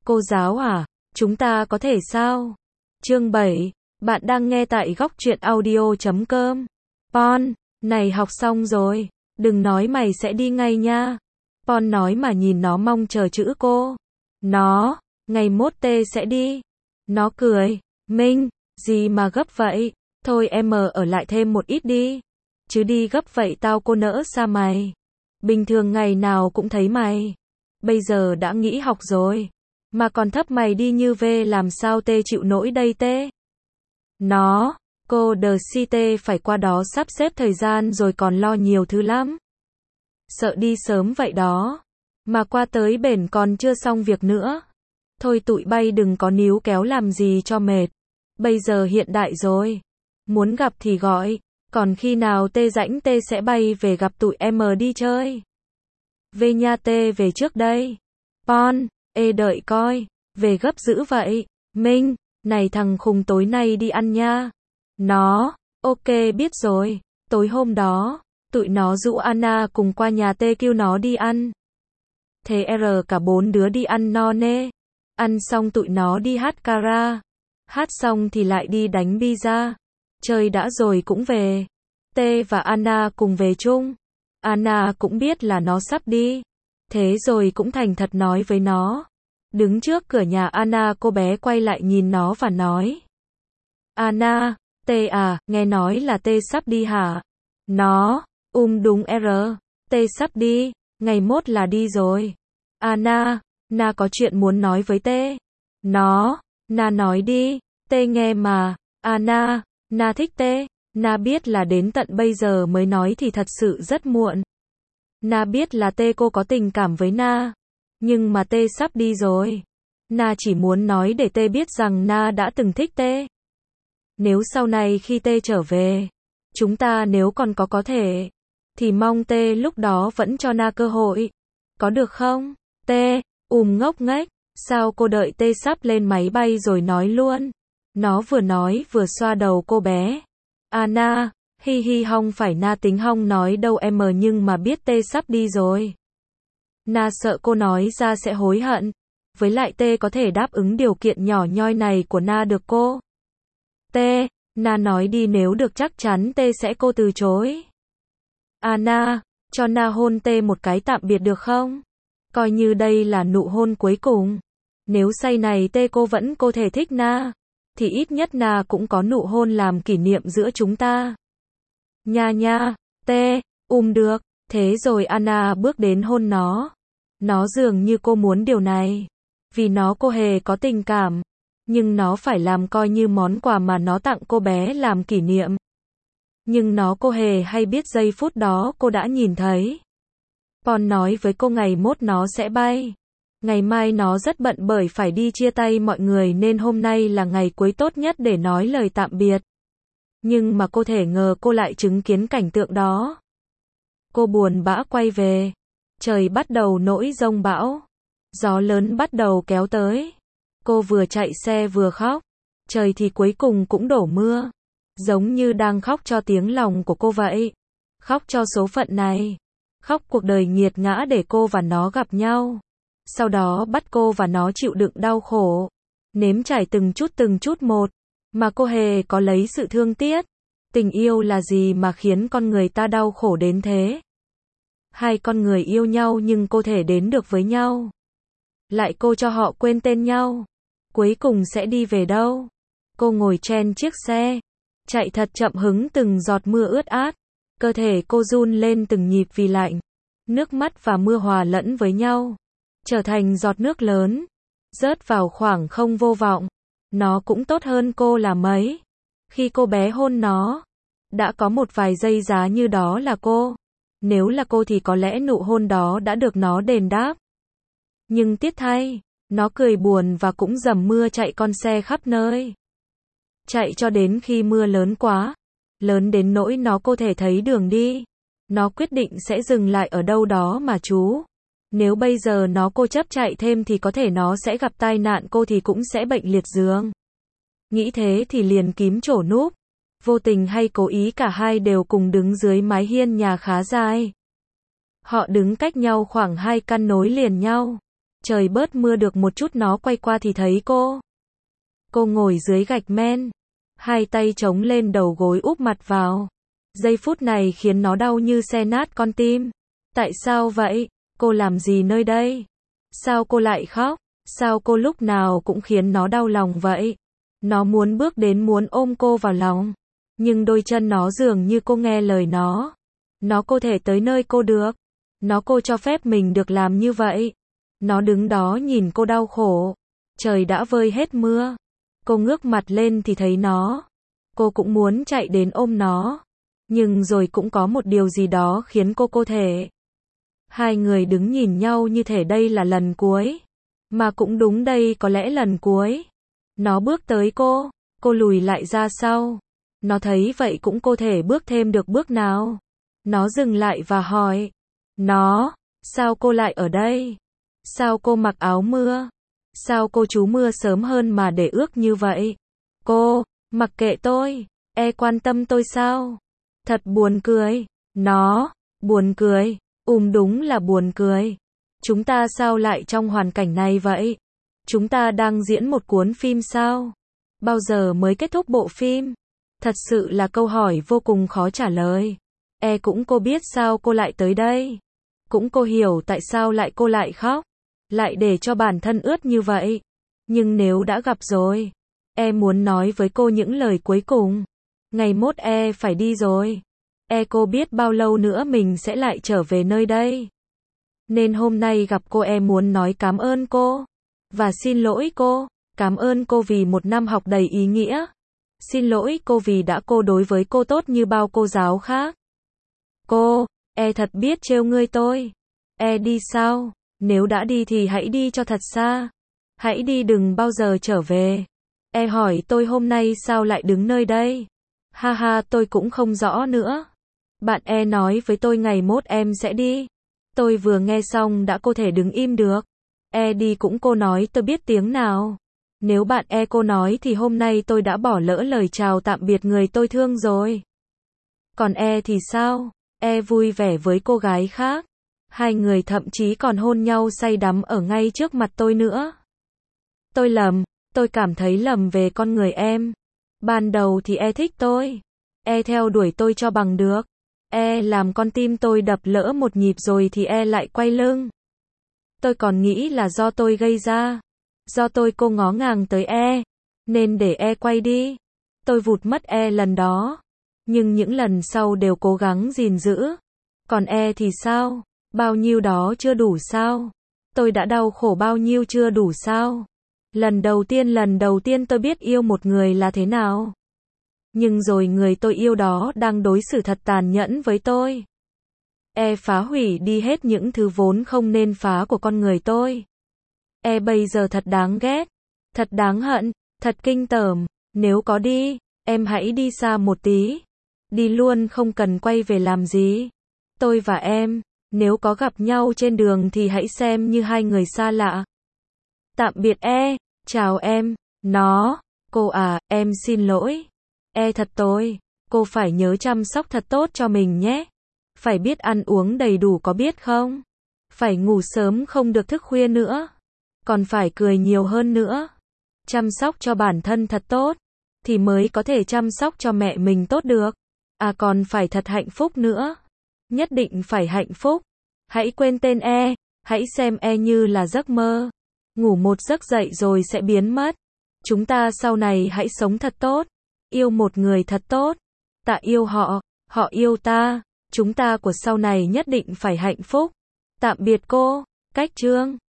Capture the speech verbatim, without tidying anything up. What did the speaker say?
Cô giáo à, chúng ta có thể sao? Chương bảy, bạn đang nghe tại góc truyện audio chấm com. Pon, này học xong rồi, đừng nói mày sẽ đi ngay nha. Pon nói mà nhìn nó mong chờ chữ cô. Nó, ngày mốt tê sẽ đi. Nó cười, Minh, gì mà gấp vậy? Thôi em ở lại thêm một ít đi. Chứ đi gấp vậy tao cô nỡ xa mày. Bình thường ngày nào cũng thấy mày. Bây giờ đã nghỉ học rồi. Mà còn thấp mày đi như về làm sao tê chịu nổi đây tê. Nó, cô đờ si tê phải qua đó sắp xếp thời gian rồi còn lo nhiều thứ lắm. Sợ đi sớm vậy đó. Mà qua tới bển còn chưa xong việc nữa. Thôi tụi bay đừng có níu kéo làm gì cho mệt. Bây giờ hiện đại rồi. Muốn gặp thì gọi. Còn khi nào tê rãnh tê sẽ bay về gặp tụi em đi chơi. Về nha tê về trước đây. Pon, ê đợi coi. Về gấp dữ vậy. Minh, này thằng khùng tối nay đi ăn nha. Nó, ok biết rồi. Tối hôm đó, tụi nó rủ Anna cùng qua nhà tê kêu nó đi ăn. Thế R cả bốn đứa đi ăn no nê. Ăn xong tụi nó đi hát kara. Hát xong thì lại đi đánh pizza. Chơi đã rồi cũng về. Tê và Anna cùng về chung. Anna cũng biết là nó sắp đi. Thế rồi cũng thành thật nói với nó. Đứng trước cửa nhà Anna cô bé quay lại nhìn nó và nói. Anna, Tê à, nghe nói là Tê sắp đi hả? Nó, um đúng R. Tê sắp đi, ngày mốt là đi rồi. Anna, Na có chuyện muốn nói với Tê. Nó, Na nói đi, Tê nghe mà. Anna, Na thích Tê. Na biết là đến tận bây giờ mới nói thì thật sự rất muộn. Na biết là Tê cô có tình cảm với Na. Nhưng mà Tê sắp đi rồi. Na chỉ muốn nói để Tê biết rằng Na đã từng thích Tê. Nếu sau này khi Tê trở về, chúng ta nếu còn có có thể, thì mong Tê lúc đó vẫn cho Na cơ hội. Có được không? Tê, ùm ngốc nghếch, sao cô đợi Tê sắp lên máy bay rồi nói luôn. Nó vừa nói vừa xoa đầu cô bé. Anna, hi hi hong phải Na tính hong nói đâu em mờ nhưng mà biết Tê sắp đi rồi. Na sợ cô nói ra sẽ hối hận. Với lại Tê có thể đáp ứng điều kiện nhỏ nhoi này của Na được cô. Tê, Na nói đi nếu được chắc chắn Tê sẽ cô từ chối. Anna, cho Na hôn Tê một cái tạm biệt được không? Coi như đây là nụ hôn cuối cùng. Nếu say này Tê cô vẫn cô thể thích Na, thì ít nhất Na cũng có nụ hôn làm kỷ niệm giữa chúng ta. Nha nha, Tê, um được. Thế rồi Anna bước đến hôn nó. Nó dường như cô muốn điều này. Vì nó cô hề có tình cảm. Nhưng nó phải làm coi như món quà mà nó tặng cô bé làm kỷ niệm. Nhưng nó cô hề hay biết giây phút đó cô đã nhìn thấy. Pon nói với cô ngày mốt nó sẽ bay. Ngày mai nó rất bận bởi phải đi chia tay mọi người nên hôm nay là ngày cuối tốt nhất để nói lời tạm biệt. Nhưng mà cô thể ngờ cô lại chứng kiến cảnh tượng đó. Cô buồn bã quay về. Trời bắt đầu nổi giông bão. Gió lớn bắt đầu kéo tới. Cô vừa chạy xe vừa khóc. Trời thì cuối cùng cũng đổ mưa. Giống như đang khóc cho tiếng lòng của cô vậy. Khóc cho số phận này. Khóc cuộc đời nghiệt ngã để cô và nó gặp nhau. Sau đó bắt cô và nó chịu đựng đau khổ. Nếm trải từng chút từng chút một. Mà cô hề có lấy sự thương tiếc. Tình yêu là gì mà khiến con người ta đau khổ đến thế? Hai con người yêu nhau nhưng cô thể đến được với nhau. Lại cô cho họ quên tên nhau. Cuối cùng sẽ đi về đâu? Cô ngồi trên chiếc xe. Chạy thật chậm hứng từng giọt mưa ướt át. Cơ thể cô run lên từng nhịp vì lạnh. Nước mắt và mưa hòa lẫn với nhau. Trở thành giọt nước lớn. Rớt vào khoảng không vô vọng. Nó cũng tốt hơn cô là mấy. Khi cô bé hôn nó. Đã có một vài giây giá như đó là cô. Nếu là cô thì có lẽ nụ hôn đó đã được nó đền đáp. Nhưng tiếc thay, nó cười buồn và cũng dầm mưa chạy con xe khắp nơi. Chạy cho đến khi mưa lớn quá. Lớn đến nỗi nó cô thể thấy đường đi. Nó quyết định sẽ dừng lại ở đâu đó mà trú. Nếu bây giờ nó cô chấp chạy thêm thì có thể nó sẽ gặp tai nạn cô thì cũng sẽ bệnh liệt giường. Nghĩ thế thì liền kím chỗ núp. Vô tình hay cố ý cả hai đều cùng đứng dưới mái hiên nhà khá dài. Họ đứng cách nhau khoảng hai căn nối liền nhau. Trời bớt mưa được một chút nó quay qua thì thấy cô. Cô ngồi dưới gạch men, hai tay chống lên đầu gối úp mặt vào. Giây phút này khiến nó đau như xé nát con tim. Tại sao vậy? Cô làm gì nơi đây? Sao cô lại khóc? Sao cô lúc nào cũng khiến nó đau lòng vậy? Nó muốn bước đến muốn ôm cô vào lòng. Nhưng đôi chân nó dường như cô nghe lời nó. Nó có thể tới nơi cô được. Nó cô cho phép mình được làm như vậy. Nó đứng đó nhìn cô đau khổ. Trời đã vơi hết mưa. Cô ngước mặt lên thì thấy nó. Cô cũng muốn chạy đến ôm nó. Nhưng rồi cũng có một điều gì đó khiến cô cô thể. Hai người đứng nhìn nhau như thể đây là lần cuối. Mà cũng đúng đây có lẽ lần cuối. Nó bước tới cô. Cô lùi lại ra sau. Nó thấy vậy cũng cô thể bước thêm được bước nào. Nó dừng lại và hỏi. Nó, sao cô lại ở đây? Sao cô mặc áo mưa? Sao cô trú mưa sớm hơn mà để ướt như vậy? Cô, mặc kệ tôi, e quan tâm tôi sao? Thật buồn cười. Nó, buồn cười, ùm đúng là buồn cười. Chúng ta sao lại trong hoàn cảnh này vậy? Chúng ta đang diễn một cuốn phim sao? Bao giờ mới kết thúc bộ phim? Thật sự là câu hỏi vô cùng khó trả lời. E cũng cô biết sao cô lại tới đây. Cũng cô hiểu tại sao lại cô lại khóc. Lại để cho bản thân ướt như vậy. Nhưng nếu đã gặp rồi, e muốn nói với cô những lời cuối cùng. Ngày mốt e phải đi rồi. E cô biết bao lâu nữa mình sẽ lại trở về nơi đây. Nên hôm nay gặp cô e muốn nói cảm ơn cô. Và xin lỗi cô. Cảm ơn cô vì một năm học đầy ý nghĩa. Xin lỗi cô vì đã cô đối với cô tốt như bao cô giáo khác. Cô, e thật biết trêu ngươi tôi. E đi sao? Nếu đã đi thì hãy đi cho thật xa. Hãy đi đừng bao giờ trở về. E hỏi tôi hôm nay sao lại đứng nơi đây? Ha ha tôi cũng không rõ nữa. Bạn e nói với tôi ngày mốt em sẽ đi. Tôi vừa nghe xong đã cô thể đứng im được. E đi cũng cô nói tôi biết tiếng nào. Nếu bạn e cô nói thì hôm nay tôi đã bỏ lỡ lời chào tạm biệt người tôi thương rồi. Còn e thì sao? E vui vẻ với cô gái khác. Hai người thậm chí còn hôn nhau say đắm ở ngay trước mặt tôi nữa. Tôi lầm, tôi cảm thấy lầm về con người em. Ban đầu thì e thích tôi. E theo đuổi tôi cho bằng được. E làm con tim tôi đập lỡ một nhịp rồi thì e lại quay lưng. Tôi còn nghĩ là do tôi gây ra. Do tôi cô ngó ngàng tới e. Nên để e quay đi. Tôi vụt mất e lần đó. Nhưng những lần sau đều cố gắng gìn giữ. Còn e thì sao? Bao nhiêu đó chưa đủ sao? Tôi đã đau khổ bao nhiêu chưa đủ sao? Lần đầu tiên lần đầu tiên tôi biết yêu một người là thế nào. Nhưng rồi người tôi yêu đó đang đối xử thật tàn nhẫn với tôi. E phá hủy đi hết những thứ vốn không nên phá của con người tôi. E bây giờ thật đáng ghét. Thật đáng hận. Thật kinh tởm. Nếu có đi, em hãy đi xa một tí. Đi luôn không cần quay về làm gì. Tôi và em, nếu có gặp nhau trên đường thì hãy xem như hai người xa lạ. Tạm biệt e, chào em, nó, cô à, em xin lỗi. E thật tôi, cô phải nhớ chăm sóc thật tốt cho mình nhé. Phải biết ăn uống đầy đủ có biết không? Phải ngủ sớm không được thức khuya nữa. Còn phải cười nhiều hơn nữa. Chăm sóc cho bản thân thật tốt, thì mới có thể chăm sóc cho mẹ mình tốt được. À còn phải thật hạnh phúc nữa. Nhất định phải hạnh phúc. Hãy quên tên e, hãy xem e như là giấc mơ. Ngủ một giấc dậy rồi sẽ biến mất. Chúng ta sau này hãy sống thật tốt. Yêu một người thật tốt. Ta yêu họ, họ yêu ta. Chúng ta của sau này nhất định phải hạnh phúc. Tạm biệt cô. Cách chương